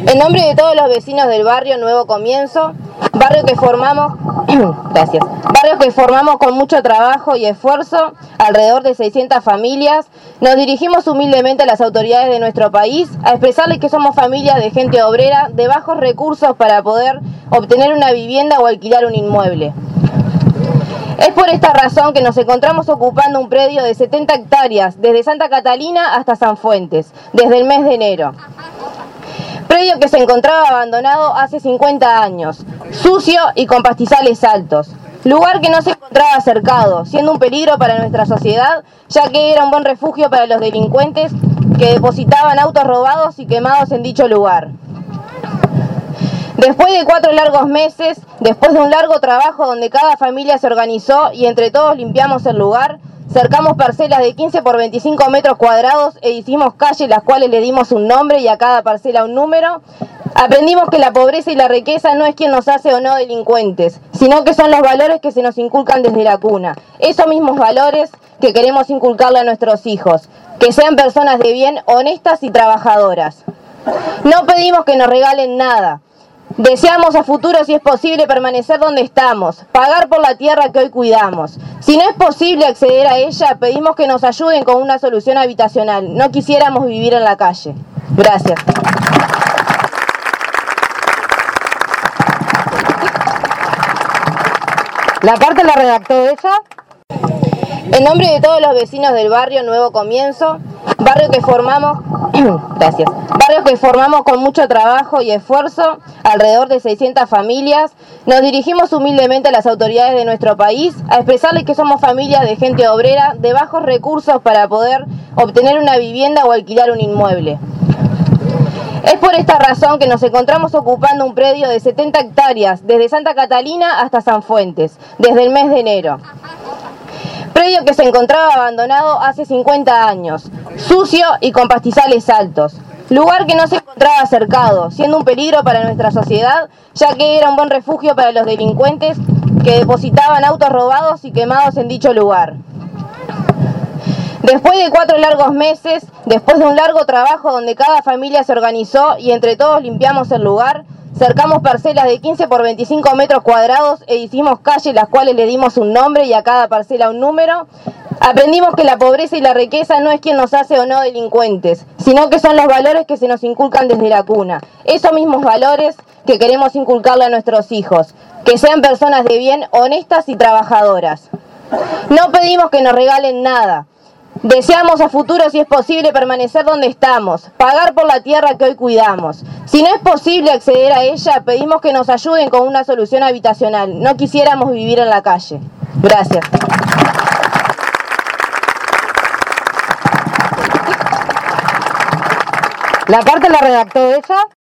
En nombre de todos los vecinos del barrio Nuevo Comienzo, barrio que formamos con mucho trabajo y esfuerzo, alrededor de 600 familias, nos dirigimos humildemente a las autoridades de nuestro país a expresarles que somos familias de gente obrera de bajos recursos para poder obtener una vivienda o alquilar un inmueble. Es por esta razón que nos encontramos ocupando un predio de 70 hectáreas desde Santa Catalina hasta San Fuentes, desde el mes de enero. Predio que se encontraba abandonado hace 50 años, sucio y con pastizales altos. Lugar que no se encontraba cercado, siendo un peligro para nuestra sociedad, ya que era un buen refugio para los delincuentes que depositaban autos robados y quemados en dicho lugar. Después de 4 largos meses, después de un largo trabajo donde cada familia se organizó y entre todos limpiamos el lugar, cercamos parcelas de 15 por 25 metros cuadrados e hicimos calles las cuales le dimos un nombre y a cada parcela un número, aprendimos que la pobreza y la riqueza no es quien nos hace o no delincuentes, sino que son los valores que se nos inculcan desde la cuna. Esos mismos valores que queremos inculcarle a nuestros hijos, que sean personas de bien, honestas y trabajadoras. No pedimos que nos regalen nada. Deseamos a futuro, si es posible, permanecer donde estamos, pagar por la tierra que hoy cuidamos. Si no es posible acceder a ella, pedimos que nos ayuden con una solución habitacional. No quisiéramos vivir en la calle. Gracias. La carta la redactó ella. En nombre de todos los vecinos del barrio Nuevo Comienzo, barrio que formamos con mucho trabajo y esfuerzo, alrededor de 600 familias, nos dirigimos humildemente a las autoridades de nuestro país a expresarles que somos familias de gente obrera de bajos recursos para poder obtener una vivienda o alquilar un inmueble. Es por esta razón que nos encontramos ocupando un predio de 70 hectáreas desde Santa Catalina hasta San Fuentes, desde el mes de enero. Predio que se encontraba abandonado hace 50 años, sucio y con pastizales altos. Lugar que no se encontraba cercado, siendo un peligro para nuestra sociedad, ya que era un buen refugio para los delincuentes que depositaban autos robados y quemados en dicho lugar. Después de 4 largos meses, después de un largo trabajo donde cada familia se organizó y entre todos limpiamos el lugar, cercamos parcelas de 15 por 25 metros cuadrados e hicimos calles las cuales le dimos un nombre y a cada parcela un número, aprendimos que la pobreza y la riqueza no es quien nos hace o no delincuentes, sino que son los valores que se nos inculcan desde la cuna. Esos mismos valores que queremos inculcarle a nuestros hijos, que sean personas de bien, honestas y trabajadoras. No pedimos que nos regalen nada. Deseamos a futuro, si es posible, permanecer donde estamos, pagar por la tierra que hoy cuidamos. Si no es posible acceder a ella, pedimos que nos ayuden con una solución habitacional. No quisiéramos vivir en la calle. Gracias. La carta la redactó ella.